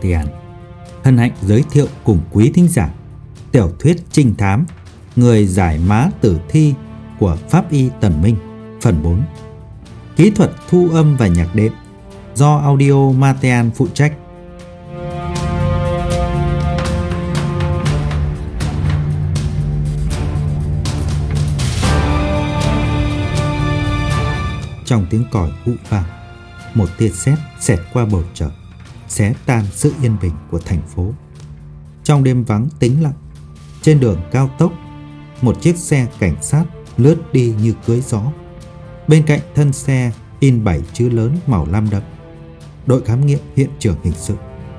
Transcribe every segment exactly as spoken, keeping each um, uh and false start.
Martian hân hạnh giới thiệu cùng quý thính giả tiểu thuyết trinh thám Người giải mã tử thi của Pháp y Tần Minh phần bốn. Kỹ thuật thu âm và nhạc đệm do Audio Martian phụ trách. Trong tiếng còi hụ vang, một tia sét xẹt qua bầu trời, xé tan sự yên bình của thành phố. Trong đêm vắng tĩnh lặng, trên đường cao tốc, một chiếc xe cảnh sát lướt đi như cưỡi gió. Bên cạnh thân xe in bảy chữ lớn màu lam đậm: Đội khám nghiệm hiện trường hình sự.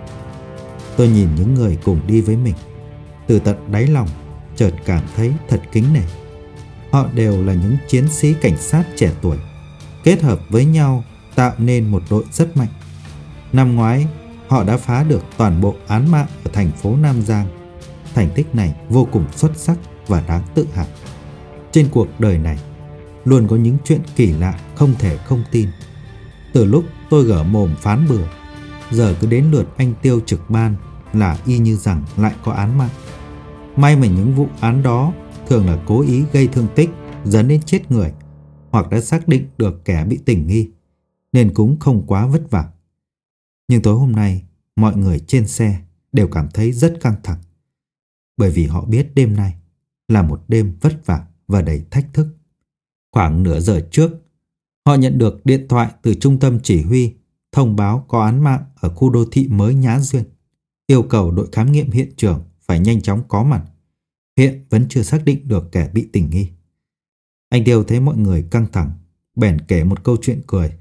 Tôi nhìn những người cùng đi với mình, từ tận đáy lòng chợt cảm thấy thật kính nể. Họ đều là những chiến sĩ cảnh sát trẻ tuổi, kết hợp với nhau tạo nên một đội rất mạnh. Năm ngoái, họ đã phá được toàn bộ án mạng ở thành phố Nam Giang. Thành tích này vô cùng xuất sắc và đáng tự hào. Trên cuộc đời này, luôn có những chuyện kỳ lạ không thể không tin. Từ lúc tôi gở mồm phán bừa, giờ cứ đến lượt anh Tiêu trực ban là y như rằng lại có án mạng. May mà những vụ án đó thường là cố ý gây thương tích dẫn đến chết người, hoặc đã xác định được kẻ bị tình nghi, nên cũng không quá vất vả. Nhưng tối hôm nay, mọi người trên xe đều cảm thấy rất căng thẳng, bởi vì họ biết đêm nay là một đêm vất vả và đầy thách thức. Khoảng nửa giờ trước, họ nhận được điện thoại từ trung tâm chỉ huy thông báo có án mạng ở khu đô thị mới Nhã Duyên, yêu cầu đội khám nghiệm hiện trường phải nhanh chóng có mặt. Hiện vẫn chưa xác định được kẻ bị tình nghi. Anh Tiêu thấy mọi người căng thẳng, bèn kể một câu chuyện cười.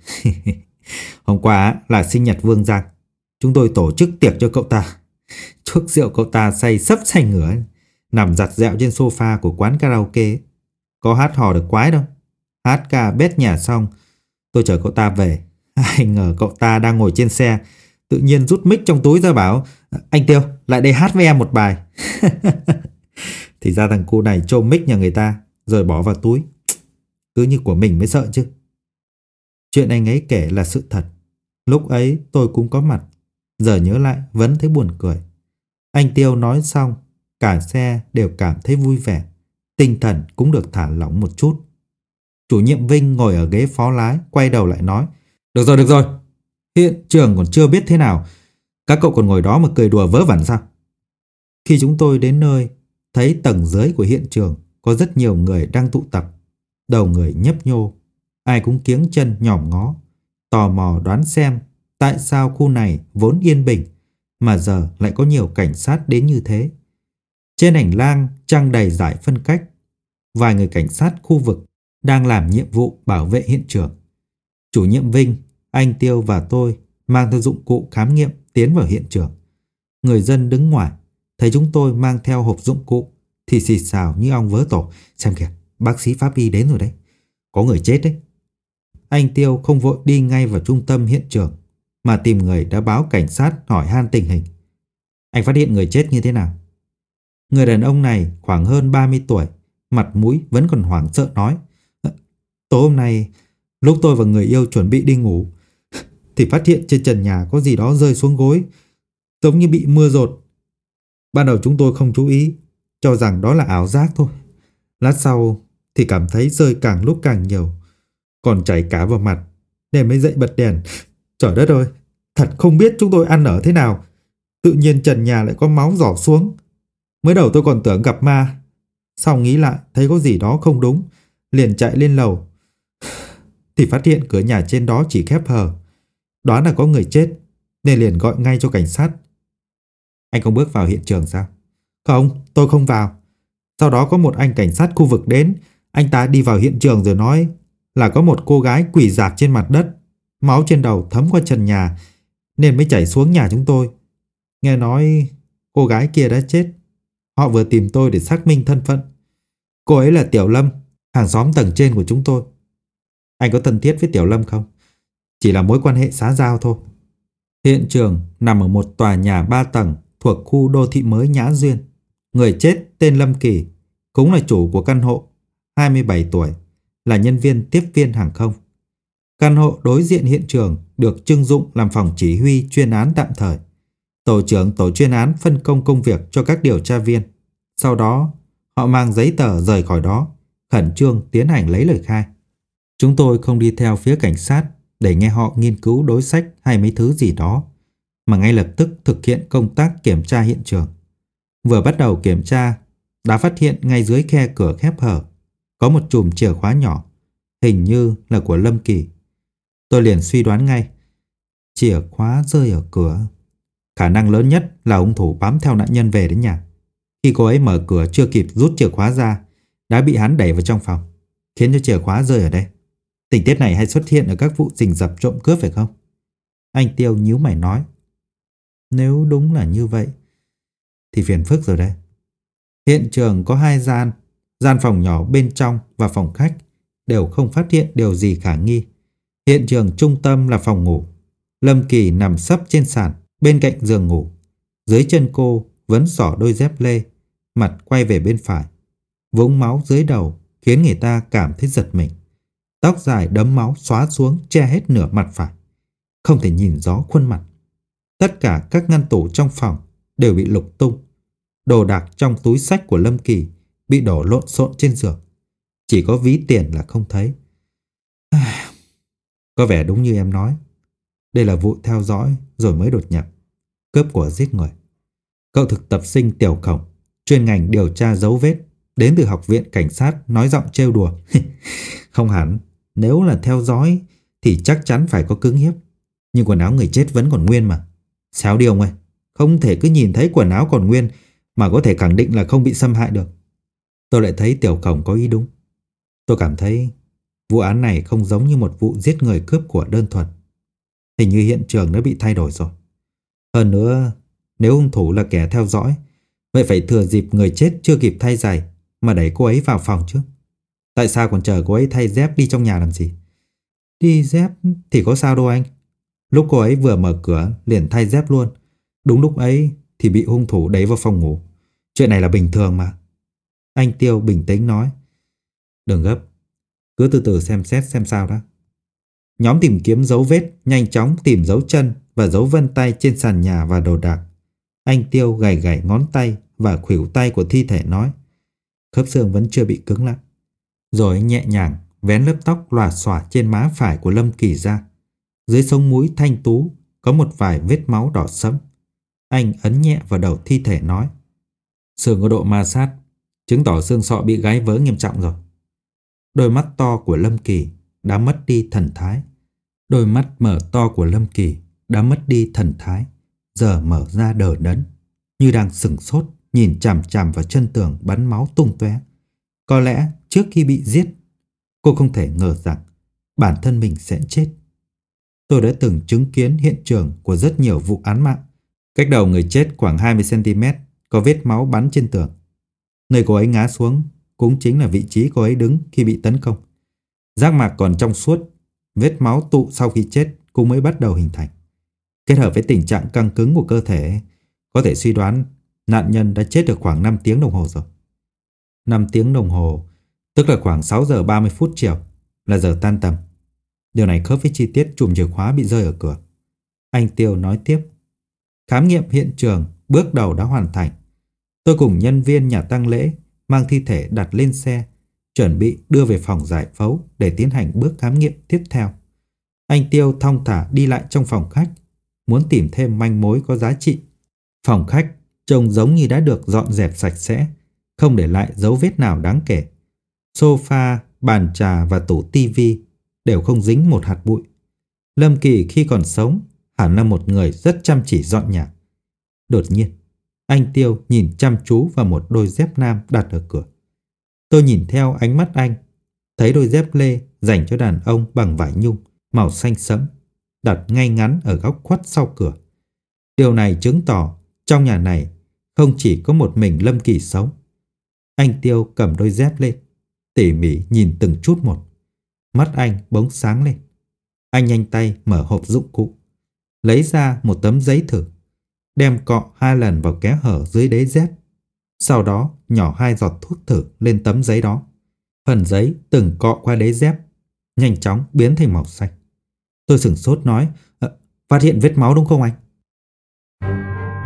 Hôm qua là sinh nhật Vương Giang, chúng tôi tổ chức tiệc cho cậu ta. Chuốc rượu cậu ta say sấp say ngửa, nằm giặt dẹo trên sofa của quán karaoke. Có hát hò được quái đâu. Hát ca bét nhà xong, tôi chở cậu ta về. Ai ngờ cậu ta đang ngồi trên xe, tự nhiên rút mic trong túi ra bảo: Anh Tiêu, lại đây hát với em một bài. Thì ra thằng cu này trộm mic nhà người ta rồi bỏ vào túi. Cứ như của mình mới sợ chứ. Chuyện anh ấy kể là sự thật. Lúc ấy tôi cũng có mặt. Giờ nhớ lại vẫn thấy buồn cười. Anh Tiêu nói xong, cả xe đều cảm thấy vui vẻ, tinh thần cũng được thả lỏng một chút. Chủ nhiệm Vinh ngồi ở ghế phó lái, quay đầu lại nói: Được rồi, được rồi, hiện trường còn chưa biết thế nào, các cậu còn ngồi đó mà cười đùa vớ vẩn sao? Khi chúng tôi đến nơi, thấy tầng dưới của hiện trường có rất nhiều người đang tụ tập. Đầu người nhấp nhô, ai cũng kiếng chân nhòm ngó, tò mò đoán xem tại sao khu này vốn yên bình mà giờ lại có nhiều cảnh sát đến như thế. Trên hành lang trang đầy giải phân cách, vài người cảnh sát khu vực đang làm nhiệm vụ bảo vệ hiện trường. Chủ nhiệm Vinh, anh Tiêu và tôi mang theo dụng cụ khám nghiệm tiến vào hiện trường. Người dân đứng ngoài thấy chúng tôi mang theo hộp dụng cụ thì xì xào như ong vỡ tổ: Xem kìa, bác sĩ pháp y đến rồi đấy, có người chết đấy. Anh Tiêu không vội đi ngay vào trung tâm hiện trường, mà tìm người đã báo cảnh sát hỏi han tình hình. Anh phát hiện người chết như thế nào? Người đàn ông này khoảng hơn ba mươi tuổi, mặt mũi vẫn còn hoảng sợ nói: Tối hôm nay, lúc tôi và người yêu chuẩn bị đi ngủ, thì phát hiện trên trần nhà có gì đó rơi xuống gối, giống như bị mưa dột. Ban đầu chúng tôi không chú ý, cho rằng đó là ảo giác thôi. Lát sau thì cảm thấy rơi càng lúc càng nhiều, còn chảy cả vào mặt, nên mới dậy bật đèn. Trời đất ơi, thật không biết chúng tôi ăn ở thế nào, tự nhiên trần nhà lại có máu rỏ xuống. Mới đầu tôi còn tưởng gặp ma, sau nghĩ lại thấy có gì đó không đúng, liền chạy lên lầu, thì phát hiện cửa nhà trên đó chỉ khép hờ, đoán là có người chết, nên liền gọi ngay cho cảnh sát. Anh không bước vào hiện trường sao? Không, tôi không vào. Sau đó có một anh cảnh sát khu vực đến, anh ta đi vào hiện trường rồi nói là có một cô gái quỳ rạp trên mặt đất, máu trên đầu thấm qua trần nhà, nên mới chảy xuống nhà chúng tôi. Nghe nói cô gái kia đã chết. Họ vừa tìm tôi để xác minh thân phận. Cô ấy là Tiểu Lâm, hàng xóm tầng trên của chúng tôi. Anh có thân thiết với Tiểu Lâm không? Chỉ là mối quan hệ xã giao thôi. Hiện trường nằm ở một tòa nhà ba tầng thuộc khu đô thị mới Nhã Duyên. Người chết tên Lâm Kỳ, cũng là chủ của căn hộ, hai mươi bảy tuổi, là nhân viên tiếp viên hàng không. Căn hộ đối diện hiện trường được trưng dụng làm phòng chỉ huy chuyên án tạm thời. Tổ trưởng tổ chuyên án phân công công việc cho các điều tra viên. Sau đó, họ mang giấy tờ rời khỏi đó, khẩn trương tiến hành lấy lời khai. Chúng tôi không đi theo phía cảnh sát để nghe họ nghiên cứu đối sách hay mấy thứ gì đó, mà ngay lập tức thực hiện công tác kiểm tra hiện trường. Vừa bắt đầu kiểm tra, đã phát hiện ngay dưới khe cửa khép hở có một chùm chìa khóa nhỏ, hình như là của Lâm Kỳ. Tôi liền suy đoán ngay, chìa khóa rơi ở cửa. Khả năng lớn nhất là hung thủ bám theo nạn nhân về đến nhà. Khi cô ấy mở cửa chưa kịp rút chìa khóa ra, đã bị hắn đẩy vào trong phòng, khiến cho chìa khóa rơi ở đây. Tình tiết này hay xuất hiện ở các vụ rình rập trộm cướp phải không? Anh Tiêu nhíu mày nói. Nếu đúng là như vậy thì phiền phức rồi đây. Hiện trường có hai gian, gian phòng nhỏ bên trong và phòng khách đều không phát hiện điều gì khả nghi. Hiện trường trung tâm là phòng ngủ. Lâm Kỳ nằm sấp trên sàn bên cạnh giường ngủ. Dưới chân cô vẫn xỏ đôi dép lê, mặt quay về bên phải. Vũng máu dưới đầu khiến người ta cảm thấy giật mình. Tóc dài đẫm máu xóa xuống che hết nửa mặt phải, không thể nhìn rõ khuôn mặt. Tất cả các ngăn tủ trong phòng đều bị lục tung. Đồ đạc trong túi xách của Lâm Kỳ bị đổ lộn xộn trên giường. Chỉ có ví tiền là không thấy. Có vẻ đúng như em nói. Đây là vụ theo dõi rồi mới đột nhập, cướp của giết người. Cậu thực tập sinh Tiểu Khổng, chuyên ngành điều tra dấu vết, đến từ học viện cảnh sát, nói giọng trêu đùa. Không hẳn, nếu là theo dõi thì chắc chắn phải có cứng hiếp. Nhưng quần áo người chết vẫn còn nguyên mà. Sao đi ông ơi, không thể cứ nhìn thấy quần áo còn nguyên mà có thể khẳng định là không bị xâm hại được. Tôi lại thấy Tiểu Khổng có ý đúng. Tôi cảm thấy vụ án này không giống như một vụ giết người cướp của đơn thuần. Hình như hiện trường đã bị thay đổi rồi. Hơn nữa, nếu hung thủ là kẻ theo dõi, vậy phải thừa dịp người chết chưa kịp thay giày mà đẩy cô ấy vào phòng chứ. Tại sao còn chờ cô ấy thay dép đi trong nhà làm gì? Đi dép thì có sao đâu anh. Lúc cô ấy vừa mở cửa liền thay dép luôn. Đúng lúc ấy thì bị hung thủ đẩy vào phòng ngủ. Chuyện này là bình thường mà. Anh Tiêu bình tĩnh nói. Đừng gấp, cứ từ từ xem xét xem sao đã. Nhóm tìm kiếm dấu vết nhanh chóng tìm dấu chân và dấu vân tay trên sàn nhà và đồ đạc. Anh Tiêu gảy gảy ngón tay và khuỷu tay của thi thể nói. Khớp xương vẫn chưa bị cứng lắm. Rồi nhẹ nhàng vén lớp tóc lòa xòa trên má phải của Lâm Kỳ ra. Dưới sống mũi thanh tú có một vài vết máu đỏ sẫm. Anh ấn nhẹ vào đầu thi thể nói. Xương có độ ma sát, chứng tỏ xương sọ bị gãy vỡ nghiêm trọng rồi. Đôi mắt to của Lâm Kỳ đã mất đi thần thái. Đôi mắt mở to của Lâm Kỳ đã mất đi thần thái, giờ mở ra đờ đẫn, như đang sửng sốt nhìn chằm chằm vào chân tường bắn máu tung tóe. Có lẽ trước khi bị giết, cô không thể ngờ rằng bản thân mình sẽ chết. Tôi đã từng chứng kiến hiện trường của rất nhiều vụ án mạng. Cách đầu người chết khoảng hai mươi xăng ti mét có vết máu bắn trên tường. Nơi cô ấy ngã xuống cũng chính là vị trí cô ấy đứng khi bị tấn công. Giác mạc còn trong suốt, vết máu tụ sau khi chết cũng mới bắt đầu hình thành. Kết hợp với tình trạng căng cứng của cơ thể, có thể suy đoán nạn nhân đã chết được khoảng năm tiếng đồng hồ rồi. năm tiếng đồng hồ, tức là khoảng sáu giờ ba mươi phút chiều, là giờ tan tầm. Điều này khớp với chi tiết chùm chìa khóa bị rơi ở cửa. Anh Tiêu nói tiếp. Khám nghiệm hiện trường bước đầu đã hoàn thành. Tôi cùng nhân viên nhà tang lễ mang thi thể đặt lên xe, chuẩn bị đưa về phòng giải phẫu để tiến hành bước khám nghiệm tiếp theo. Anh Tiêu thong thả đi lại trong phòng khách, muốn tìm thêm manh mối có giá trị. Phòng khách trông giống như đã được dọn dẹp sạch sẽ, không để lại dấu vết nào đáng kể. Sofa, bàn trà và tủ tivi đều không dính một hạt bụi. Lâm Kỳ khi còn sống hẳn là một người rất chăm chỉ dọn nhà. Đột nhiên, anh Tiêu nhìn chăm chú vào một đôi dép nam đặt ở cửa. Tôi nhìn theo ánh mắt anh, thấy đôi dép lê dành cho đàn ông bằng vải nhung màu xanh sẫm đặt ngay ngắn ở góc khuất sau cửa. Điều này chứng tỏ trong nhà này không chỉ có một mình Lâm Kỳ sống. Anh Tiêu cầm đôi dép lên, tỉ mỉ nhìn từng chút một. Mắt anh bỗng sáng lên. Anh nhanh tay mở hộp dụng cụ, lấy ra một tấm giấy thử, đem cọ hai lần vào kẽ hở dưới đế dép. Sau đó nhỏ hai giọt thuốc thử lên tấm giấy đó. Phần giấy từng cọ qua đế dép nhanh chóng biến thành màu xanh. Tôi sửng sốt nói, phát hiện vết máu đúng không anh?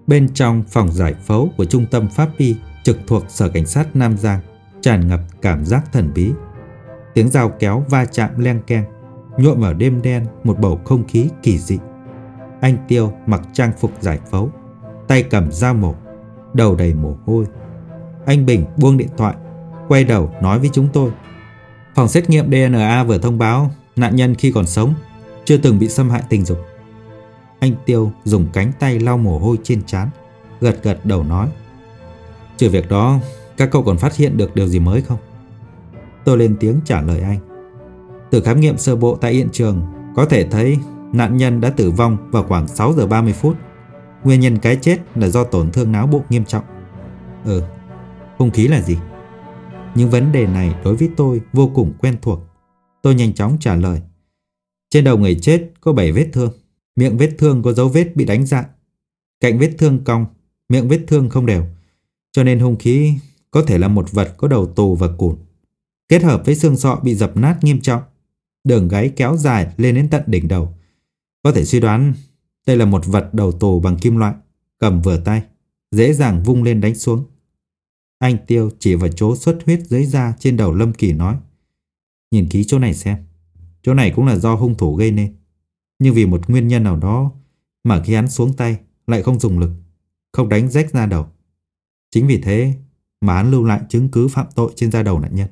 Bên trong phòng giải phẫu của trung tâm pháp y trực thuộc Sở Cảnh sát Nam Giang tràn ngập cảm giác thần bí. Tiếng dao kéo va chạm leng keng, nhuộm vào đêm đen một bầu không khí kỳ dị. Anh Tiêu mặc trang phục giải phẫu, tay cầm dao mổ, đầu đầy mồ hôi. Anh Bình buông điện thoại, quay đầu nói với chúng tôi: "Phòng xét nghiệm đê en a vừa thông báo nạn nhân khi còn sống chưa từng bị xâm hại tình dục." Anh Tiêu dùng cánh tay lau mồ hôi trên trán, gật gật đầu nói: "Trừ việc đó, các cậu còn phát hiện được điều gì mới không?" Tôi lên tiếng trả lời anh: "Từ khám nghiệm sơ bộ tại hiện trường có thể thấy nạn nhân đã tử vong vào khoảng sáu giờ ba mươi phút. Nguyên nhân cái chết là do tổn thương não bộ nghiêm trọng." "Ừ, hung khí là gì?" Những vấn đề này đối với tôi vô cùng quen thuộc. Tôi nhanh chóng trả lời: "Trên đầu người chết có bảy vết thương. Miệng vết thương có dấu vết bị đánh dạn. Cạnh vết thương cong, miệng vết thương không đều. Cho nên hung khí có thể là một vật có đầu tù và cùn, kết hợp với xương sọ bị dập nát nghiêm trọng, đường gáy kéo dài lên đến tận đỉnh đầu. Có thể suy đoán đây là một vật đầu tù bằng kim loại, cầm vừa tay, dễ dàng vung lên đánh xuống." Anh Tiêu chỉ vào chỗ xuất huyết dưới da trên đầu Lâm Kỳ nói: "Nhìn kỹ chỗ này xem. Chỗ này cũng là do hung thủ gây nên. Nhưng vì một nguyên nhân nào đó mà khi hắn xuống tay lại không dùng lực, không đánh rách da đầu. Chính vì thế mà hắn lưu lại chứng cứ phạm tội trên da đầu nạn nhân.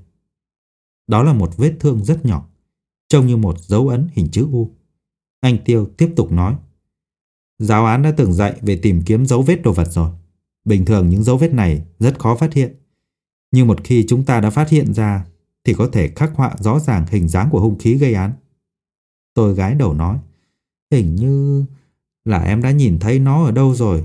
Đó là một vết thương rất nhỏ, trông như một dấu ấn hình chữ U." Anh Tiêu tiếp tục nói: "Giáo án đã từng dạy về tìm kiếm dấu vết đồ vật rồi. Bình thường những dấu vết này rất khó phát hiện. Nhưng một khi chúng ta đã phát hiện ra thì có thể khắc họa rõ ràng hình dáng của hung khí gây án." Tôi gái đầu nói: "Hình như là em đã nhìn thấy nó ở đâu rồi,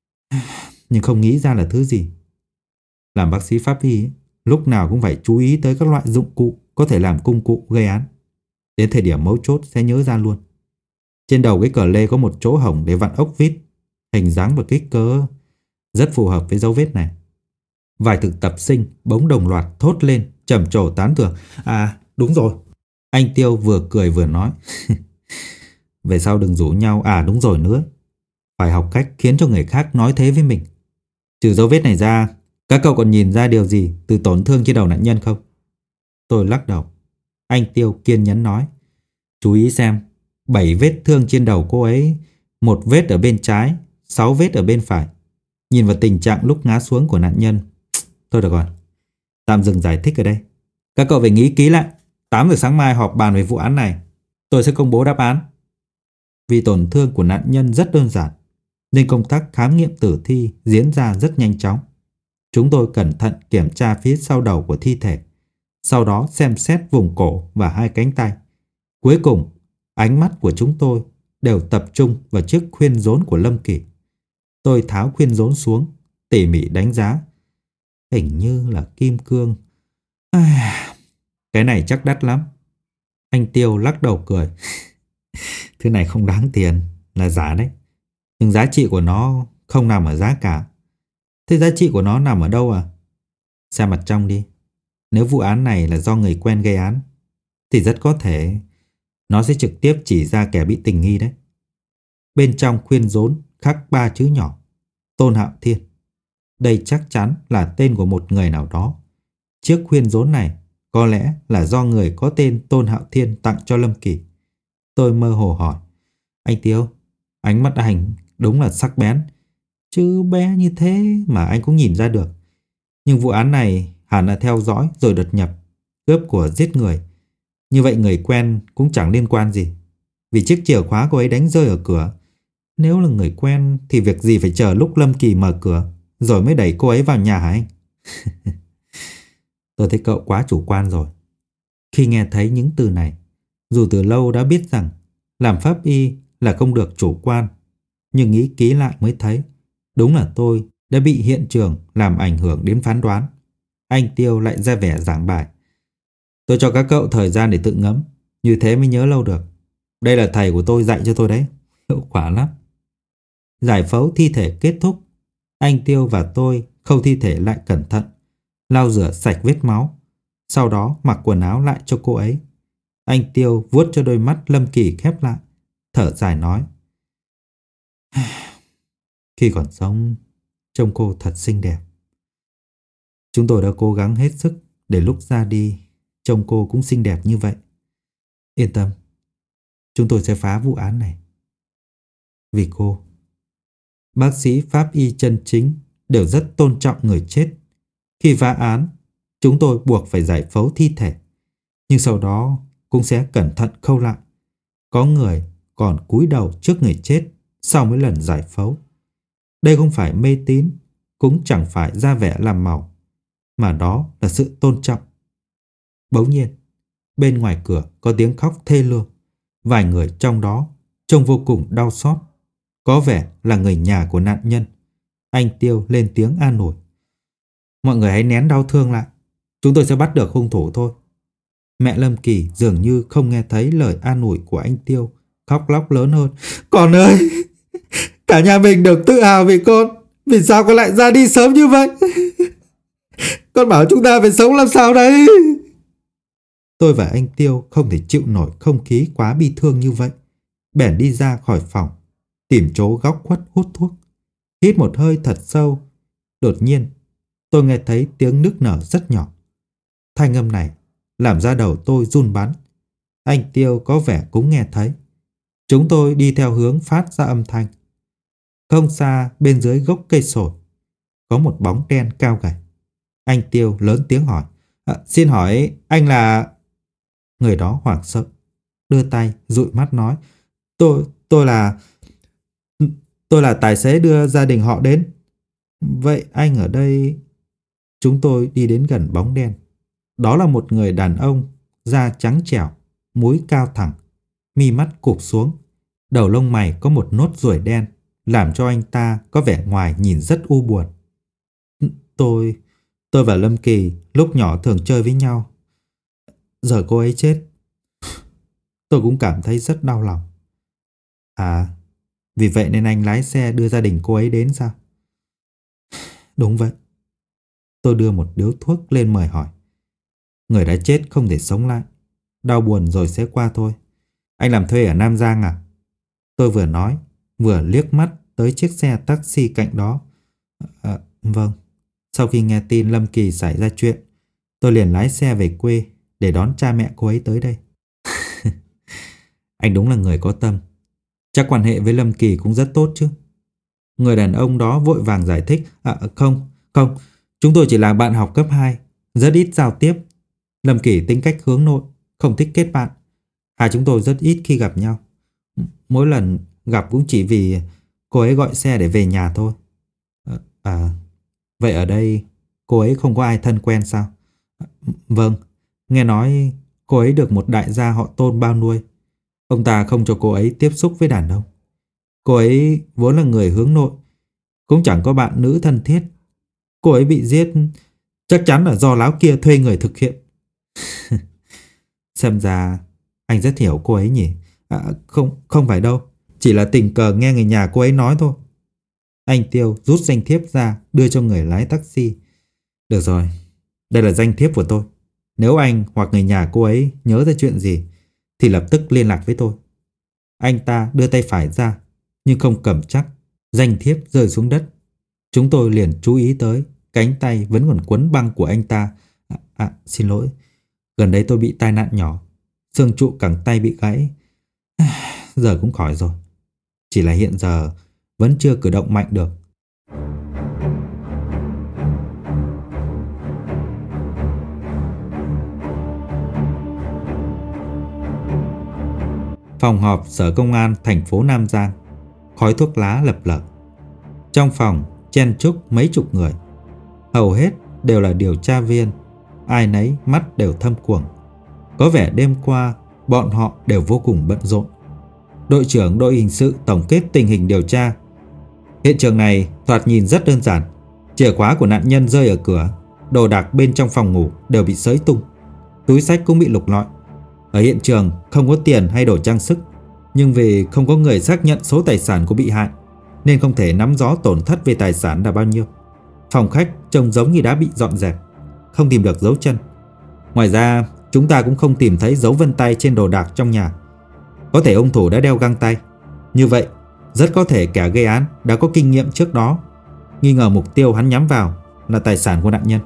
nhưng không nghĩ ra là thứ gì." Làm bác sĩ pháp y, lúc nào cũng phải chú ý tới các loại dụng cụ có thể làm công cụ gây án. Đến thời điểm mấu chốt sẽ nhớ ra luôn. Trên đầu cái cờ lê có một chỗ hổng để vặn ốc vít, hình dáng và kích cỡ rất phù hợp với dấu vết này. Vài thực tập sinh bỗng đồng loạt thốt lên, trầm trồ tán thưởng: "À, đúng rồi." Anh Tiêu vừa cười vừa nói: "Về sau đừng rủ nhau à đúng rồi nữa. Phải học cách khiến cho người khác nói thế với mình. Trừ dấu vết này ra, các cậu còn nhìn ra điều gì từ tổn thương trên đầu nạn nhân không?" Tôi lắc đầu. Anh Tiêu kiên nhẫn nói: "Chú ý xem, bảy vết thương trên đầu cô ấy, một vết ở bên trái, sáu vết ở bên phải. Nhìn vào tình trạng lúc ngã xuống của nạn nhân." Thôi được rồi, tạm dừng giải thích ở đây. Các cậu phải nghĩ kỹ lại. tám giờ sáng mai họp bàn về vụ án này. Tôi sẽ công bố đáp án. Vì tổn thương của nạn nhân rất đơn giản, nên công tác khám nghiệm tử thi diễn ra rất nhanh chóng. Chúng tôi cẩn thận kiểm tra phía sau đầu của thi thể, sau đó xem xét vùng cổ và hai cánh tay. Cuối cùng, ánh mắt của chúng tôi đều tập trung vào chiếc khuyên rốn của Lâm Kỳ. Tôi tháo khuyên rốn xuống, tỉ mỉ đánh giá. Hình như là kim cương. À, cái này chắc đắt lắm. Anh Tiêu lắc đầu cười. Thứ này không đáng tiền, là giả đấy. Nhưng giá trị của nó không nằm ở giá cả. Thế giá trị của nó nằm ở đâu à? Xem mặt trong đi. Nếu vụ án này là do người quen gây án, thì rất có thể nó sẽ trực tiếp chỉ ra kẻ bị tình nghi đấy. Bên trong khuyên rốn khắc ba chữ nhỏ: Tôn Hạo Thiên. Đây chắc chắn là tên của một người nào đó. Chiếc khuyên rốn này có lẽ là do người có tên Tôn Hạo Thiên tặng cho Lâm Kỳ. Tôi mơ hồ hỏi: Anh Tiêu, ánh mắt anh đúng là sắc bén. Chứ bé như thế mà anh cũng nhìn ra được. Nhưng vụ án này hẳn là theo dõi rồi đột nhập, cướp của giết người. Như vậy người quen cũng chẳng liên quan gì. Vì chiếc chìa khóa cô ấy đánh rơi ở cửa. Nếu là người quen thì việc gì phải chờ lúc Lâm Kỳ mở cửa rồi mới đẩy cô ấy vào nhà hả anh? Tôi thấy cậu quá chủ quan rồi. Khi nghe thấy những từ này, dù từ lâu đã biết rằng làm pháp y là không được chủ quan, nhưng nghĩ kỹ lại mới thấy đúng là tôi đã bị hiện trường làm ảnh hưởng đến phán đoán. Anh Tiêu lại ra vẻ giảng bài: Tôi cho các cậu thời gian để tự ngẫm, như thế mới nhớ lâu được. Đây là thầy của tôi dạy cho tôi đấy, hiệu quả lắm. Giải phẫu thi thể kết thúc, anh Tiêu và tôi khâu thi thể lại cẩn thận, lau rửa sạch vết máu, sau đó mặc quần áo lại cho cô ấy. Anh Tiêu vuốt cho đôi mắt Lâm Kỳ khép lại, thở dài nói: Khi còn sống, trông cô thật xinh đẹp. Chúng tôi đã cố gắng hết sức để lúc ra đi, trông cô cũng xinh đẹp như vậy. Yên tâm, chúng tôi sẽ phá vụ án này. Vì cô, bác sĩ pháp y chân chính đều rất tôn trọng người chết. Khi phá án, chúng tôi buộc phải giải phẫu thi thể, nhưng sau đó cũng sẽ cẩn thận khâu lại. Có người còn cúi đầu trước người chết sau mấy lần giải phẫu. Đây không phải mê tín, cũng chẳng phải ra vẻ làm màu, mà đó là sự tôn trọng. Bỗng nhiên, bên ngoài cửa có tiếng khóc thê lương. Vài người trong đó trông vô cùng đau xót. Có vẻ là người nhà của nạn nhân. Anh Tiêu lên tiếng an ủi. Mọi người hãy nén đau thương lại. Chúng tôi sẽ bắt được hung thủ thôi. Mẹ Lâm Kỳ dường như không nghe thấy lời an ủi của anh Tiêu, khóc lóc lớn hơn. Con ơi! Cả nhà mình đều tự hào vì con. Vì sao con lại ra đi sớm như vậy? Con bảo chúng ta phải sống làm sao đấy? Tôi và anh Tiêu không thể chịu nổi không khí quá bi thương như vậy. Bèn đi ra khỏi phòng, tìm chỗ góc khuất hút thuốc. Hít một hơi thật sâu. Đột nhiên, tôi nghe thấy tiếng nức nở rất nhỏ. Thanh âm này làm ra đầu tôi run bắn. Anh Tiêu có vẻ cũng nghe thấy. Chúng tôi đi theo hướng phát ra âm thanh. Không xa bên dưới gốc cây sồi có một bóng đen cao gầy. Anh Tiêu lớn tiếng hỏi. À, xin hỏi anh là... Người đó hoảng sợ, đưa tay dụi mắt nói. Tôi, tôi là... Tôi là tài xế đưa gia đình họ đến. Vậy anh ở đây... Chúng tôi đi đến gần bóng đen. Đó là một người đàn ông, da trắng trẻo, mũi cao thẳng, mi mắt cụp xuống. Đầu lông mày có một nốt ruồi đen, làm cho anh ta có vẻ ngoài nhìn rất u buồn. Tôi... Tôi và Lâm Kỳ lúc nhỏ thường chơi với nhau. Giờ cô ấy chết, tôi cũng cảm thấy rất đau lòng. À, vì vậy nên anh lái xe đưa gia đình cô ấy đến sao? Đúng vậy. Tôi đưa một điếu thuốc lên mời hỏi. Người đã chết không thể sống lại. Đau buồn rồi sẽ qua thôi. Anh làm thuê ở Nam Giang à? Tôi vừa nói, vừa liếc mắt tới chiếc xe taxi cạnh đó. À, vâng. Sau khi nghe tin Lâm Kỳ xảy ra chuyện, tôi liền lái xe về quê để đón cha mẹ cô ấy tới đây. Anh đúng là người có tâm. Chắc quan hệ với Lâm Kỳ cũng rất tốt chứ? Người đàn ông đó vội vàng giải thích. À không, không, chúng tôi chỉ là bạn học cấp hai, rất ít giao tiếp. Lâm Kỳ tính cách hướng nội, không thích kết bạn. Hai chúng tôi rất ít khi gặp nhau. Mỗi lần gặp cũng chỉ vì cô ấy gọi xe để về nhà thôi. À, à vậy ở đây cô ấy không có ai thân quen sao? À, vâng, nghe nói cô ấy được một đại gia họ Tôn bao nuôi. Ông ta không cho cô ấy tiếp xúc với đàn ông. Cô ấy vốn là người hướng nội, cũng chẳng có bạn nữ thân thiết. Cô ấy bị giết chắc chắn là do láo kia thuê người thực hiện. Xem ra anh rất hiểu cô ấy nhỉ? À, không, không phải đâu. Chỉ là tình cờ nghe người nhà cô ấy nói thôi. Anh Tiêu rút danh thiếp ra đưa cho người lái taxi. Được rồi, đây là danh thiếp của tôi. Nếu anh hoặc người nhà cô ấy nhớ ra chuyện gì thì lập tức liên lạc với tôi. Anh ta đưa tay phải ra nhưng không cầm chắc. Danh thiếp rơi xuống đất. Chúng tôi liền chú ý tới cánh tay vẫn còn quấn băng của anh ta. À, à xin lỗi, gần đây tôi bị tai nạn nhỏ, xương trụ cẳng tay bị gãy. Giờ cũng khỏi rồi. Chỉ là hiện giờ vẫn chưa cử động mạnh được. Phòng họp Sở Công an thành phố Nam Giang. Khói thuốc lá lập lờ. Trong phòng chen chúc mấy chục người. Hầu hết đều là điều tra viên. Ai nấy mắt đều thâm quầng. Có vẻ đêm qua bọn họ đều vô cùng bận rộn. Đội trưởng đội hình sự tổng kết tình hình điều tra. Hiện trường này thoạt nhìn rất đơn giản. Chìa khóa của nạn nhân rơi ở cửa. Đồ đạc bên trong phòng ngủ đều bị xới tung. Túi xách cũng bị lục lọi. Ở hiện trường không có tiền hay đồ trang sức, nhưng vì không có người xác nhận số tài sản của bị hại nên không thể nắm rõ tổn thất về tài sản là bao nhiêu. Phòng khách trông giống như đã bị dọn dẹp, không tìm được dấu chân. Ngoài ra chúng ta cũng không tìm thấy dấu vân tay trên đồ đạc trong nhà. Có thể hung thủ đã đeo găng tay. Như vậy Rất có thể kẻ gây án đã có kinh nghiệm trước đó, nghi ngờ mục tiêu hắn nhắm vào là tài sản của nạn nhân.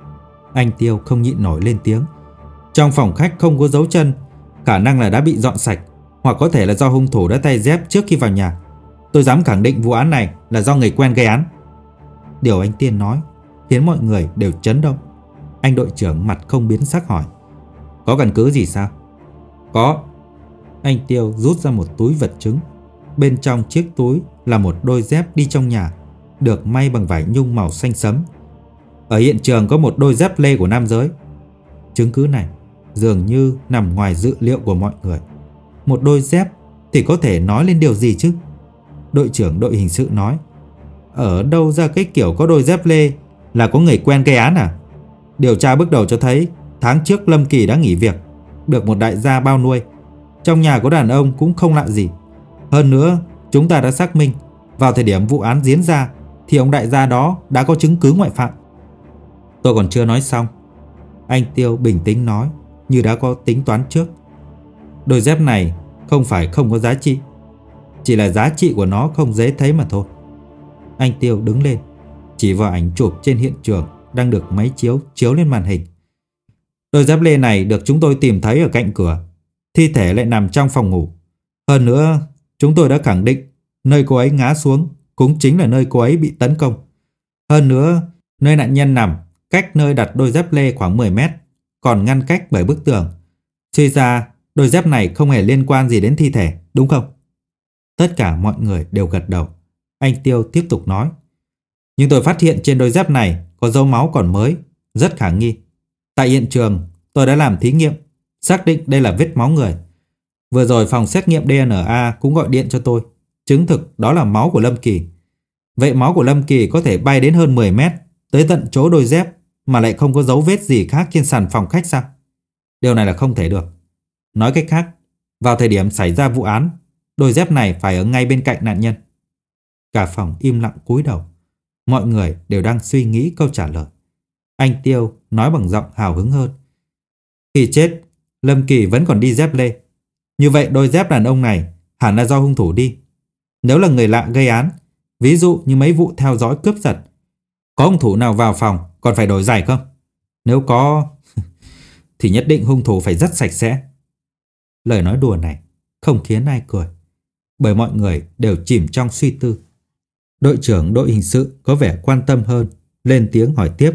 Anh Tiêu không nhịn nổi lên tiếng. Trong phòng khách không có dấu chân, khả năng là đã bị dọn sạch, hoặc có thể là do hung thủ đã tay dép trước khi vào nhà. Tôi dám khẳng định vụ án này là do người quen gây án. Điều anh Tiên nói khiến mọi người đều chấn động. Anh đội trưởng mặt không biến sắc hỏi: Có căn cứ gì sao? Có. Anh Tiêu rút ra một túi vật chứng. Bên trong chiếc túi là một đôi dép đi trong nhà, được may bằng vải nhung màu xanh sẫm. Ở hiện trường có một đôi dép lê của nam giới. Chứng cứ này dường như nằm ngoài dự liệu của mọi người. Một đôi dép thì có thể nói lên điều gì chứ? Đội trưởng đội hình sự nói: Ở đâu ra cái kiểu có đôi dép lê là có người quen gây án à? Điều tra bước đầu cho thấy tháng trước Lâm Kỳ đã nghỉ việc, được một đại gia bao nuôi. Trong nhà có đàn ông cũng không lạ gì. Hơn nữa, chúng ta đã xác minh vào thời điểm vụ án diễn ra thì ông đại gia đó đã có chứng cứ ngoại phạm. Tôi còn chưa nói xong. Anh Tiêu bình tĩnh nói, như đã có tính toán trước. Đôi dép này không phải không có giá trị, chỉ là giá trị của nó không dễ thấy mà thôi. Anh Tiêu đứng lên, chỉ vào ảnh chụp trên hiện trường đang được máy chiếu chiếu lên màn hình. Đôi dép lê này được chúng tôi tìm thấy ở cạnh cửa. Thi thể lại nằm trong phòng ngủ. Hơn nữa, chúng tôi đã khẳng định nơi cô ấy ngã xuống cũng chính là nơi cô ấy bị tấn công. Hơn nữa, nơi nạn nhân nằm cách nơi đặt đôi dép lê khoảng mười mét, còn ngăn cách bởi bức tường. Suy ra, đôi dép này không hề liên quan gì đến thi thể, đúng không? Tất cả mọi người đều gật đầu. Anh Tiêu tiếp tục nói: Nhưng tôi phát hiện trên đôi dép này có dấu máu còn mới, rất khả nghi. Tại hiện trường, tôi đã làm thí nghiệm, xác định đây là vết máu người. Vừa rồi phòng xét nghiệm đê en a cũng gọi điện cho tôi, chứng thực đó là máu của Lâm Kỳ. Vậy máu của Lâm Kỳ có thể bay đến hơn mười mét, tới tận chỗ đôi dép mà lại không có dấu vết gì khác trên sàn phòng khách sao? Điều này là không thể được. Nói cách khác, vào thời điểm xảy ra vụ án, đôi dép này phải ở ngay bên cạnh nạn nhân. Cả phòng im lặng cúi đầu. Mọi người đều đang suy nghĩ câu trả lời. Anh Tiêu nói bằng giọng hào hứng hơn: Khi chết, Lâm Kỳ vẫn còn đi dép lê. Như vậy đôi dép đàn ông này hẳn là do hung thủ đi. Nếu là người lạ gây án, ví dụ như mấy vụ theo dõi cướp giật, có hung thủ nào vào phòng còn phải đổi giày không? Nếu có thì nhất định hung thủ phải rất sạch sẽ. Lời nói đùa này không khiến ai cười, bởi mọi người đều chìm trong suy tư. Đội trưởng đội hình sự có vẻ quan tâm hơn, lên tiếng hỏi tiếp: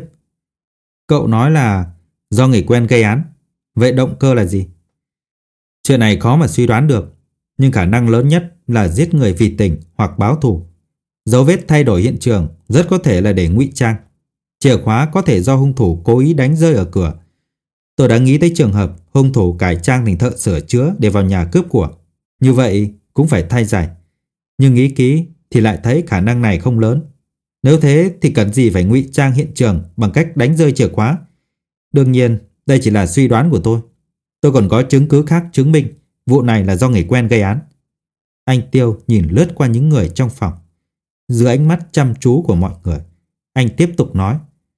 Cậu nói là do người quen gây án, vậy động cơ là gì? Chuyện này khó mà suy đoán được, nhưng khả năng lớn nhất là giết người vì tình hoặc báo thù. Dấu vết thay đổi hiện trường rất có thể là để ngụy trang. Chìa khóa có thể do hung thủ cố ý đánh rơi ở cửa. Tôi đã nghĩ tới trường hợp hung thủ cải trang thành thợ sửa chữa để vào nhà cướp của. Như vậy cũng phải thay giày. Nhưng nghĩ kỹ thì lại thấy khả năng này không lớn. Nếu thế thì cần gì phải ngụy trang hiện trường bằng cách đánh rơi chìa khóa? Đương nhiên, đây chỉ là suy đoán của tôi. Tôi còn có chứng cứ khác chứng minh vụ này là do người quen gây án. Anh Tiêu nhìn lướt qua những người trong phòng. Dưới ánh mắt chăm chú của mọi người, anh tiếp tục nói: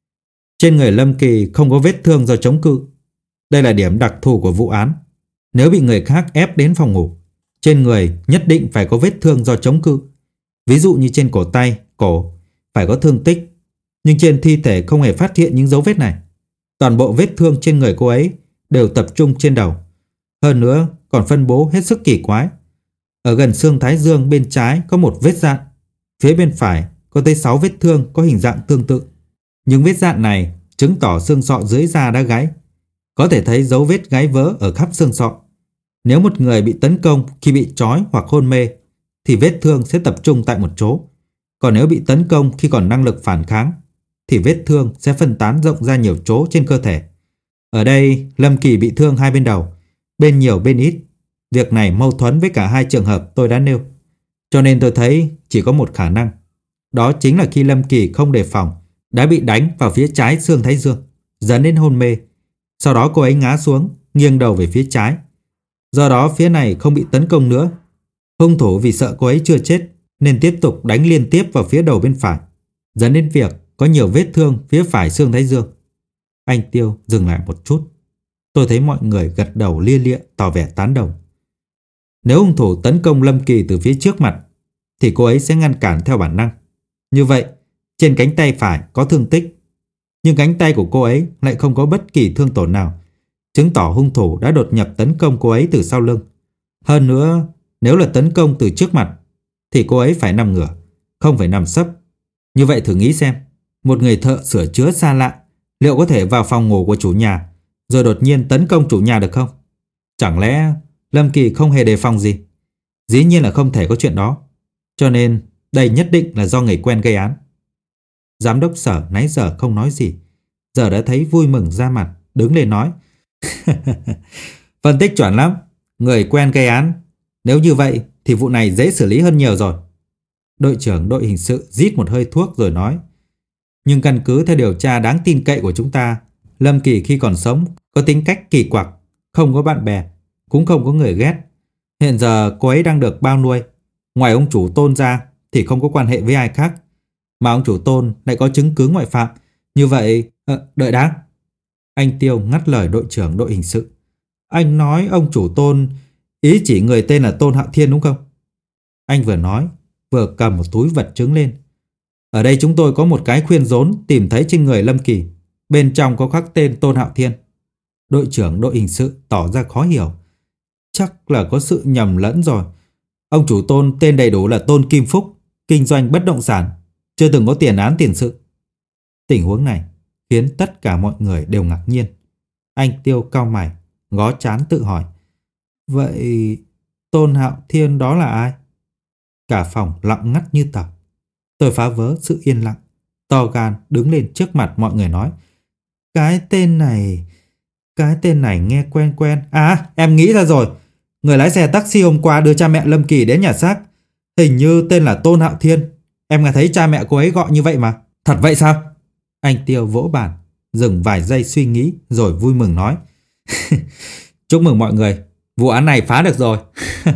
Trên người Lâm Kỳ không có vết thương do chống cự. Đây là điểm đặc thù của vụ án. Nếu bị người khác ép đến phòng ngủ, trên người nhất định phải có vết thương do chống cự. Ví dụ như trên cổ tay, cổ phải có thương tích. Nhưng trên thi thể không hề phát hiện những dấu vết này. Toàn bộ vết thương trên người cô ấy đều tập trung trên đầu. Hơn nữa còn phân bố hết sức kỳ quái. Ở gần xương thái dương bên trái có một vết dạn. Phía bên phải có tới sáu vết thương có hình dạng tương tự. Những vết dạn này chứng tỏ xương sọ dưới da đã gãy. Có thể thấy dấu vết gãy vỡ ở khắp xương sọ. Nếu một người bị tấn công khi bị trói hoặc hôn mê thì vết thương sẽ tập trung tại một chỗ. Còn nếu bị tấn công khi còn năng lực phản kháng thì vết thương sẽ phân tán rộng ra nhiều chỗ trên cơ thể. Ở đây Lâm Kỳ bị thương hai bên đầu, bên nhiều bên ít. Việc này mâu thuẫn với cả hai trường hợp tôi đã nêu. Cho nên tôi thấy chỉ có một khả năng. Đó chính là khi Lâm Kỳ không đề phòng đã bị đánh vào phía trái xương thái dương, dẫn đến hôn mê. Sau đó cô ấy ngã xuống, nghiêng đầu về phía trái. Do đó phía này không bị tấn công nữa. Hung thủ vì sợ cô ấy chưa chết nên tiếp tục đánh liên tiếp vào phía đầu bên phải, dẫn đến việc có nhiều vết thương phía phải xương thái dương. Anh Tiêu dừng lại một chút. Tôi thấy mọi người gật đầu lia lịa tỏ vẻ tán đồng. Nếu hung thủ tấn công Lâm Kỳ từ phía trước mặt thì cô ấy sẽ ngăn cản theo bản năng. Như vậy, trên cánh tay phải có thương tích, nhưng cánh tay của cô ấy lại không có bất kỳ thương tổn nào, chứng tỏ hung thủ đã đột nhập tấn công cô ấy từ sau lưng. Hơn nữa, nếu là tấn công từ trước mặt thì cô ấy phải nằm ngửa, không phải nằm sấp. Như vậy thử nghĩ xem, một người thợ sửa chữa xa lạ liệu có thể vào phòng ngủ của chủ nhà rồi đột nhiên tấn công chủ nhà được không? Chẳng lẽ Lâm Kỳ không hề đề phòng gì? Dĩ nhiên là không thể có chuyện đó. Cho nên đây nhất định là do người quen gây án. Giám đốc Sở nãy giờ không nói gì, giờ đã thấy vui mừng ra mặt, đứng lên nói: Phân tích chuẩn lắm, người quen gây án. Nếu như vậy thì vụ này dễ xử lý hơn nhiều rồi. Đội trưởng đội hình sự rít một hơi thuốc rồi nói: Nhưng căn cứ theo điều tra đáng tin cậy của chúng ta, Lâm Kỳ khi còn sống có tính cách kỳ quặc, không có bạn bè, cũng không có người ghét. Hiện giờ cô ấy đang được bao nuôi, ngoài ông chủ Tôn ra thì không có quan hệ với ai khác. Mà ông chủ Tôn lại có chứng cứ ngoại phạm. Như vậy... À, đợi đã. Anh Tiêu ngắt lời đội trưởng đội hình sự. Anh nói ông chủ Tôn ý chỉ người tên là Tôn Hạo Thiên đúng không? Anh vừa nói vừa cầm một túi vật chứng lên. Ở đây chúng tôi có một cái khuyên rốn tìm thấy trên người Lâm Kỳ, bên trong có khắc tên Tôn Hạo Thiên. Đội trưởng đội hình sự tỏ ra khó hiểu. Chắc là có sự nhầm lẫn rồi. Ông chủ Tôn tên đầy đủ là Tôn Kim Phúc, kinh doanh bất động sản, chưa từng có tiền án tiền sự. Tình huống này khiến tất cả mọi người đều ngạc nhiên. Anh Tiêu cau mày, gó trán tự hỏi: Vậy Tôn Hạo Thiên đó là ai? Cả phòng lặng ngắt như tờ. Tôi phá vỡ sự yên lặng, to gan đứng lên trước mặt mọi người nói: Cái tên này... Cái tên này nghe quen quen. À, em nghĩ ra rồi. Người lái xe taxi hôm qua đưa cha mẹ Lâm Kỳ đến nhà xác, hình như tên là Tôn Hạo Thiên. Em nghe thấy cha mẹ cô ấy gọi như vậy mà. Thật vậy sao? Anh Tiêu vỗ bàn, dừng vài giây suy nghĩ rồi vui mừng nói: Chúc mừng mọi người, vụ án này phá được rồi.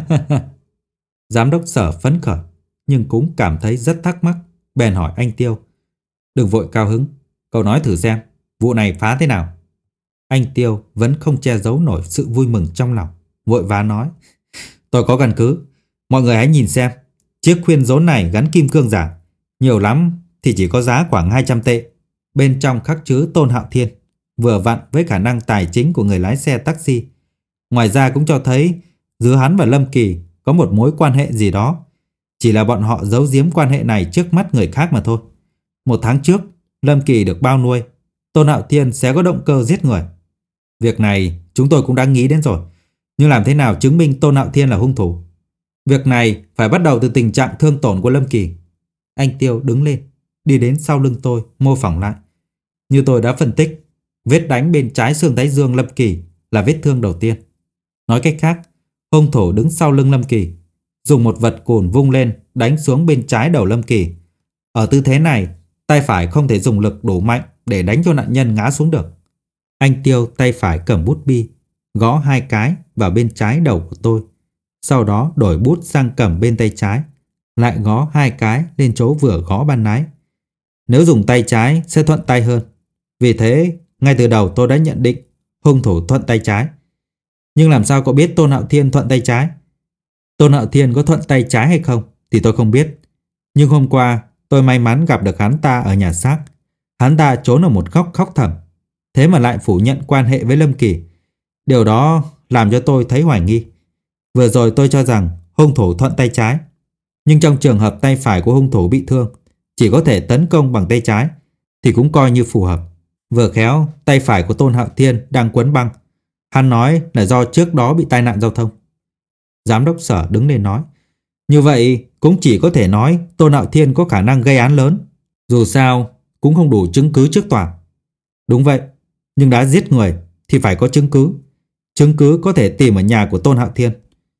Giám đốc Sở phấn khởi nhưng cũng cảm thấy rất thắc mắc, bèn hỏi anh Tiêu: Đừng vội cao hứng, cậu nói thử xem, vụ này phá thế nào? Anh Tiêu vẫn không che giấu nổi sự vui mừng trong lòng, vội vã nói: Tôi có căn cứ. Mọi người hãy nhìn xem, chiếc khuyên rốn này gắn kim cương giả, nhiều lắm thì chỉ có giá khoảng hai trăm tệ. Bên trong khắc chữ Tôn Hạo Thiên, vừa vặn với khả năng tài chính của người lái xe taxi. Ngoài ra cũng cho thấy giữa hắn và Lâm Kỳ có một mối quan hệ gì đó, chỉ là bọn họ giấu giếm quan hệ này trước mắt người khác mà thôi. Một tháng trước, Lâm Kỳ được bao nuôi, Tôn Hạo Thiên sẽ có động cơ giết người. Việc này chúng tôi cũng đã nghĩ đến rồi, nhưng làm thế nào chứng minh Tôn Hạo Thiên là hung thủ? Việc này phải bắt đầu từ tình trạng thương tổn của Lâm Kỳ. Anh Tiêu đứng lên, đi đến sau lưng tôi, mô phỏng lại. Như tôi đã phân tích, vết đánh bên trái xương thái dương Lâm Kỳ là vết thương đầu tiên. Nói cách khác, hung thủ đứng sau lưng Lâm Kỳ, dùng một vật cùn vung lên đánh xuống bên trái đầu Lâm Kỳ. Ở tư thế này, tay phải không thể dùng lực đủ mạnh để đánh cho nạn nhân ngã xuống được. Anh Tiêu tay phải cầm bút bi, gõ hai cái vào bên trái đầu của tôi. Sau đó đổi bút sang cầm bên tay trái, lại gõ hai cái lên chỗ vừa gõ ban nãy. Nếu dùng tay trái sẽ thuận tay hơn. Vì thế, ngay từ đầu tôi đã nhận định hung thủ thuận tay trái. Nhưng làm sao cậu biết Tôn Hạo Thiên thuận tay trái? Tôn Hạo Thiên có thuận tay trái hay không thì tôi không biết. Nhưng hôm qua tôi may mắn gặp được hắn ta ở nhà xác. Hắn ta trốn ở một góc khóc thầm, thế mà lại phủ nhận quan hệ với Lâm Kỳ. Điều đó làm cho tôi thấy hoài nghi. Vừa rồi tôi cho rằng hung thủ thuận tay trái, nhưng trong trường hợp tay phải của hung thủ bị thương, chỉ có thể tấn công bằng tay trái, thì cũng coi như phù hợp. Vừa khéo tay phải của Tôn Hạo Thiên đang quấn băng. Hắn nói là do trước đó bị tai nạn giao thông. Giám đốc Sở đứng lên nói: Như vậy cũng chỉ có thể nói Tôn Hạo Thiên có khả năng gây án lớn. Dù sao cũng không đủ chứng cứ trước tòa. Đúng vậy, nhưng đã giết người thì phải có chứng cứ. Chứng cứ có thể tìm ở nhà của Tôn Hạo Thiên.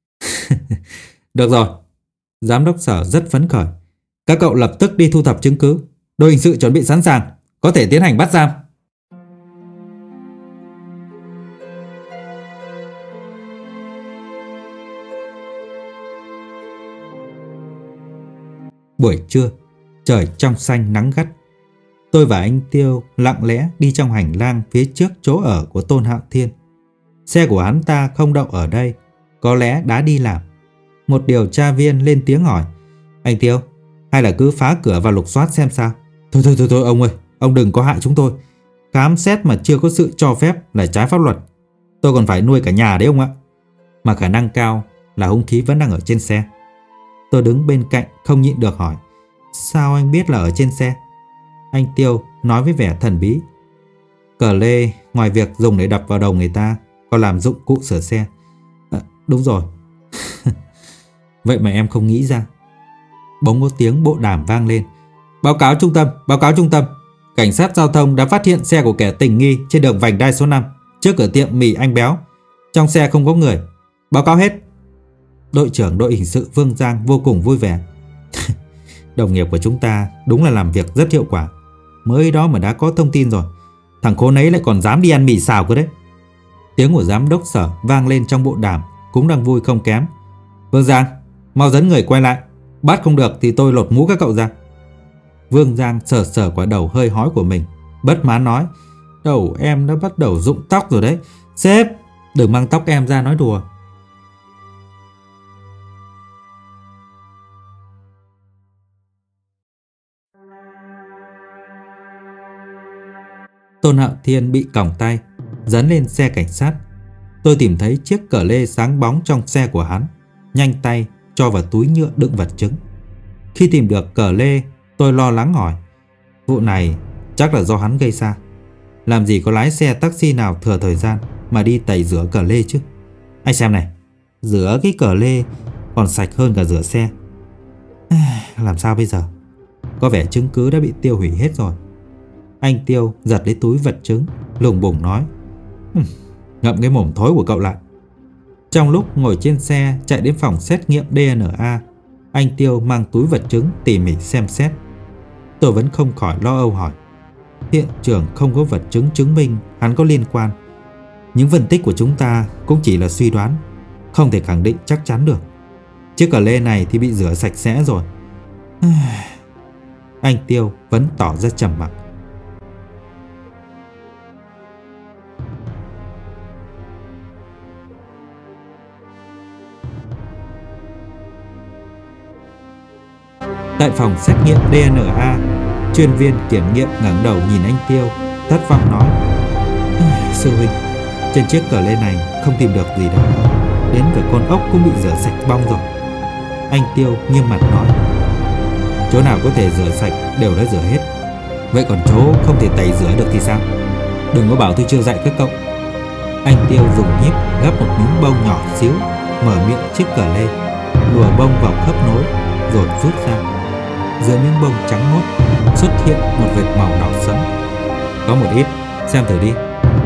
Được rồi. Giám đốc Sở rất phấn khởi. Các cậu lập tức đi thu thập chứng cứ. Đội hình sự chuẩn bị sẵn sàng, có thể tiến hành bắt giam. Buổi trưa, trời trong xanh nắng gắt. Tôi và anh Tiêu lặng lẽ đi trong hành lang phía trước chỗ ở của Tôn Hạo Thiên. Xe của hắn ta không đậu ở đây, có lẽ đã đi làm. Một điều tra viên lên tiếng hỏi: Anh Tiêu, hay là cứ phá cửa và lục soát xem sao? Thôi thôi thôi thôi ông ơi, ông đừng có hại chúng tôi. Khám xét mà chưa có sự cho phép là trái pháp luật. Tôi còn phải nuôi cả nhà đấy ông ạ. Mà khả năng cao là hung khí vẫn đang ở trên xe. Tôi đứng bên cạnh không nhịn được hỏi: sao anh biết là ở trên xe? Anh Tiêu nói với vẻ thần bí: cờ lê ngoài việc dùng để đập vào đầu người ta còn làm dụng cụ sửa xe. À, đúng rồi. Vậy mà em không nghĩ ra. Bỗng có tiếng bộ đàm vang lên: báo cáo trung tâm, báo cáo trung tâm. Cảnh sát giao thông đã phát hiện xe của kẻ tình nghi trên đường vành đai số năm, trước cửa tiệm mì Anh Béo. Trong xe không có người. Báo cáo hết. Đội trưởng đội hình sự Vương Giang vô cùng vui vẻ. Đồng nghiệp của chúng ta đúng là làm việc rất hiệu quả. Mới đó mà đã có thông tin rồi. Thằng khốn ấy lại còn dám đi ăn mì xào cơ đấy. Tiếng của giám đốc sở vang lên trong bộ đàm, cũng đang vui không kém. Vương Giang, mau dẫn người quay lại. Bắt không được thì tôi lột mũ các cậu ra. Vương Giang sờ sờ quả đầu hơi hói của mình, bất mãn nói: đầu em đã bắt đầu rụng tóc rồi đấy. Sếp, đừng mang tóc em ra nói đùa. Tôn Hạo Thiên bị còng tay, dấn lên xe cảnh sát. Tôi tìm thấy chiếc cờ lê sáng bóng trong xe của hắn, nhanh tay cho vào túi nhựa đựng vật chứng. Khi tìm được cờ lê, tôi lo lắng hỏi: vụ này chắc là do hắn gây ra. Làm gì có lái xe taxi nào thừa thời gian mà đi tẩy rửa cờ lê chứ. Anh xem này, rửa cái cờ lê còn sạch hơn cả rửa xe. Làm sao bây giờ? Có vẻ chứng cứ đã bị tiêu hủy hết rồi. Anh Tiêu giật lấy túi vật chứng, lùng bùng nói: ngậm cái mồm thối của cậu lại. Trong lúc ngồi trên xe chạy đến phòng xét nghiệm đê en a, anh Tiêu mang túi vật chứng tỉ mỉ xem xét. Tôi vẫn không khỏi lo âu hỏi: hiện trường không có vật chứng chứng minh hắn có liên quan. Những phân tích của chúng ta cũng chỉ là suy đoán, không thể khẳng định chắc chắn được. Chiếc cờ lê này thì bị rửa sạch sẽ rồi. Anh Tiêu vẫn tỏ ra trầm mặc. Tại phòng xét nghiệm đê en a, chuyên viên kiểm nghiệm ngẩng đầu nhìn anh Tiêu, thất vọng nói: sư huynh, trên chiếc cờ lê này không tìm được gì đâu. Đến cả con ốc cũng bị rửa sạch bong rồi. Anh Tiêu nghiêm mặt nói: chỗ nào có thể rửa sạch đều đã rửa hết. Vậy còn chỗ không thể tẩy rửa được thì sao? Đừng có bảo tôi chưa dạy các cậu. Anh Tiêu dùng nhíp gắp một miếng bông nhỏ xíu, mở miệng chiếc cờ lê, lùa bông vào khớp nối rồi rút ra. Dưới miếng bông trắng muốt xuất hiện một vệt màu đỏ sẫm. Có một ít, xem thử đi.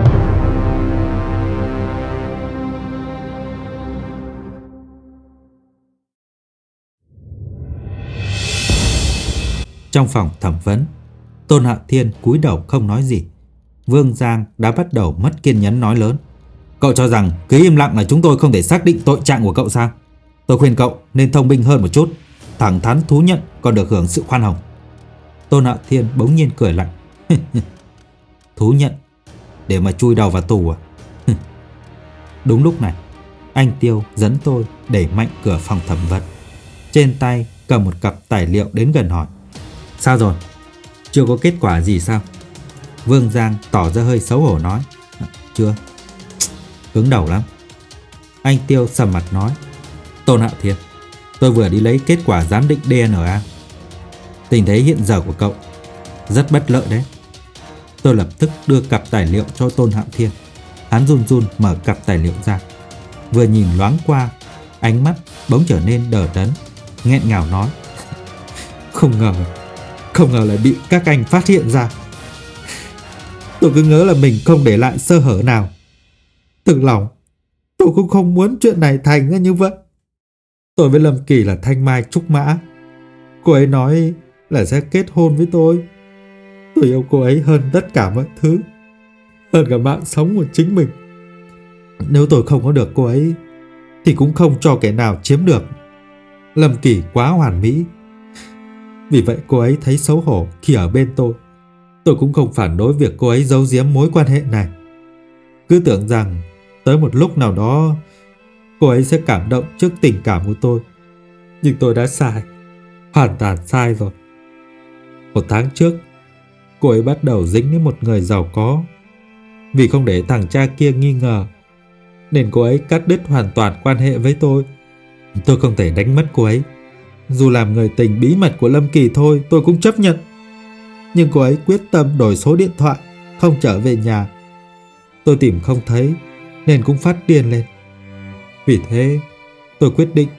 Trong phòng thẩm vấn, Tôn Hạo Thiên cúi đầu không nói gì. Vương Giang đã bắt đầu mất kiên nhẫn nói lớn: cậu cho rằng cứ im lặng là chúng tôi không thể xác định tội trạng của cậu sao? Tôi khuyên cậu nên thông minh hơn một chút, thẳng thắn thú nhận còn được hưởng sự khoan hồng. Tôn Hạo Thiên bỗng nhiên cười lạnh: thú nhận để mà chui đầu vào tù à? Đúng lúc này, anh Tiêu dẫn tôi đẩy mạnh cửa phòng thẩm vấn, trên tay cầm một cặp tài liệu đến gần hỏi: sao rồi? Chưa có kết quả gì sao? Vương Giang tỏ ra hơi xấu hổ nói: chưa. Cứng đầu lắm. Anh Tiêu sầm mặt nói: Tôn Hạo Thiên, tôi vừa đi lấy kết quả giám định đê en a. Tình thế hiện giờ của cậu rất bất lợi đấy. Tôi lập tức đưa cặp tài liệu cho Tôn Hạo Thiên. Hắn run run mở cặp tài liệu ra, vừa nhìn loáng qua, ánh mắt bỗng trở nên đờ đẫn, nghẹn ngào nói: không ngờ, không ngờ lại bị các anh phát hiện ra. Tôi cứ ngỡ là mình không để lại sơ hở nào. Thực lòng, tôi cũng không muốn chuyện này thành ra như vậy. Tôi với Lâm Kỳ là thanh mai trúc mã. Cô ấy nói là sẽ kết hôn với tôi. Tôi yêu cô ấy hơn tất cả mọi thứ, hơn cả mạng sống của chính mình. Nếu tôi không có được cô ấy thì cũng không cho kẻ nào chiếm được. Lâm Kỳ quá hoàn mỹ, vì vậy cô ấy thấy xấu hổ khi ở bên tôi. Tôi cũng không phản đối việc cô ấy giấu giếm mối quan hệ này, cứ tưởng rằng tới một lúc nào đó cô ấy sẽ cảm động trước tình cảm của tôi. Nhưng tôi đã sai. hoàn toàn sai rồi. Một tháng trước, cô ấy bắt đầu dính đến một người giàu có. Vì không để thằng cha kia nghi ngờ, nên cô ấy cắt đứt hoàn toàn quan hệ với tôi. Tôi không thể đánh mất cô ấy. Dù làm người tình bí mật của Lâm Kỳ thôi, tôi cũng chấp nhận. Nhưng cô ấy quyết tâm đổi số điện thoại, không trở về nhà. Tôi tìm không thấy, nên cũng phát điên lên. Vì thế, tôi quyết định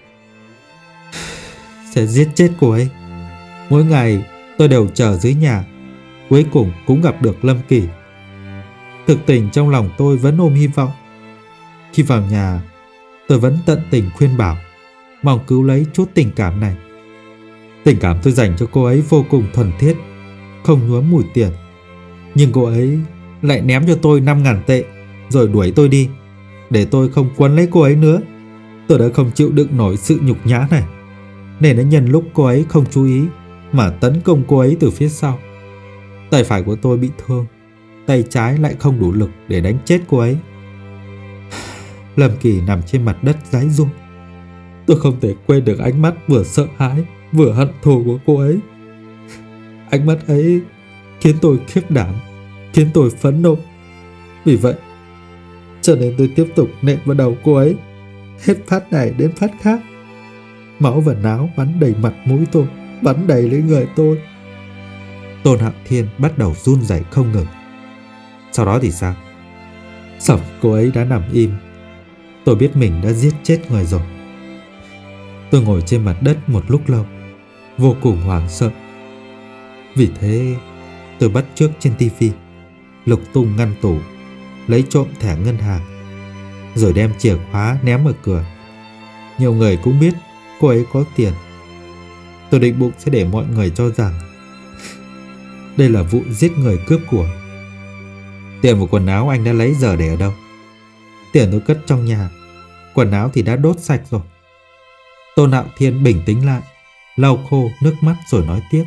sẽ giết chết cô ấy. Mỗi ngày, tôi đều chờ dưới nhà. Cuối cùng cũng gặp được Lâm Kỳ. Thực tình trong lòng tôi vẫn ôm hy vọng. Khi vào nhà, tôi vẫn tận tình khuyên bảo, mong cứu lấy chút tình cảm này. Tình cảm tôi dành cho cô ấy vô cùng thuần thiết, không nhuốm mùi tiền. Nhưng cô ấy lại ném cho tôi năm ngàn tệ, rồi đuổi tôi đi, để tôi không quấn lấy cô ấy nữa. Tôi đã không chịu đựng nổi sự nhục nhã này, nên đã nhân lúc cô ấy không chú ý mà tấn công cô ấy từ phía sau. Tay phải của tôi bị thương, tay trái lại không đủ lực để đánh chết cô ấy. Lâm Kỳ nằm trên mặt đất giãy giụa. Tôi không thể quên được ánh mắt vừa sợ hãi vừa hận thù của cô ấy. Ánh mắt ấy khiến tôi khiếp đảm, khiến tôi phẫn nộ. Vì vậy, cho nên tôi tiếp tục nện vào đầu cô ấy, hết phát này đến phát khác. Máu và náo bắn đầy mặt mũi tôi, bắn đầy lấy người tôi. Tôn Hạo Thiên bắt đầu run rẩy không ngừng. Sau đó thì sao? Sau cô ấy đã nằm im, tôi biết mình đã giết chết người rồi. Tôi ngồi trên mặt đất một lúc lâu, vô cùng hoảng sợ. Vì thế, tôi bắt chước trên tivi, lục tung ngăn tủ, lấy trộm thẻ ngân hàng, rồi đem chìa khóa ném ở cửa. Nhiều người cũng biết cô ấy có tiền. Tôi định bụng sẽ để mọi người cho rằng đây là vụ giết người cướp của. Tiền và quần áo anh đã lấy giờ để ở đâu? Tiền tôi cất trong nhà, quần áo thì đã đốt sạch rồi. Tôn Hạo Thiên bình tĩnh lại, lau khô nước mắt rồi nói tiếp.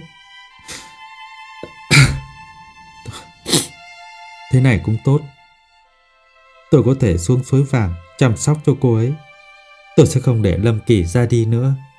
Thế này cũng tốt. Tôi có thể xuống suối vàng chăm sóc cho cô ấy. Tôi sẽ không để Lâm Kỳ ra đi nữa.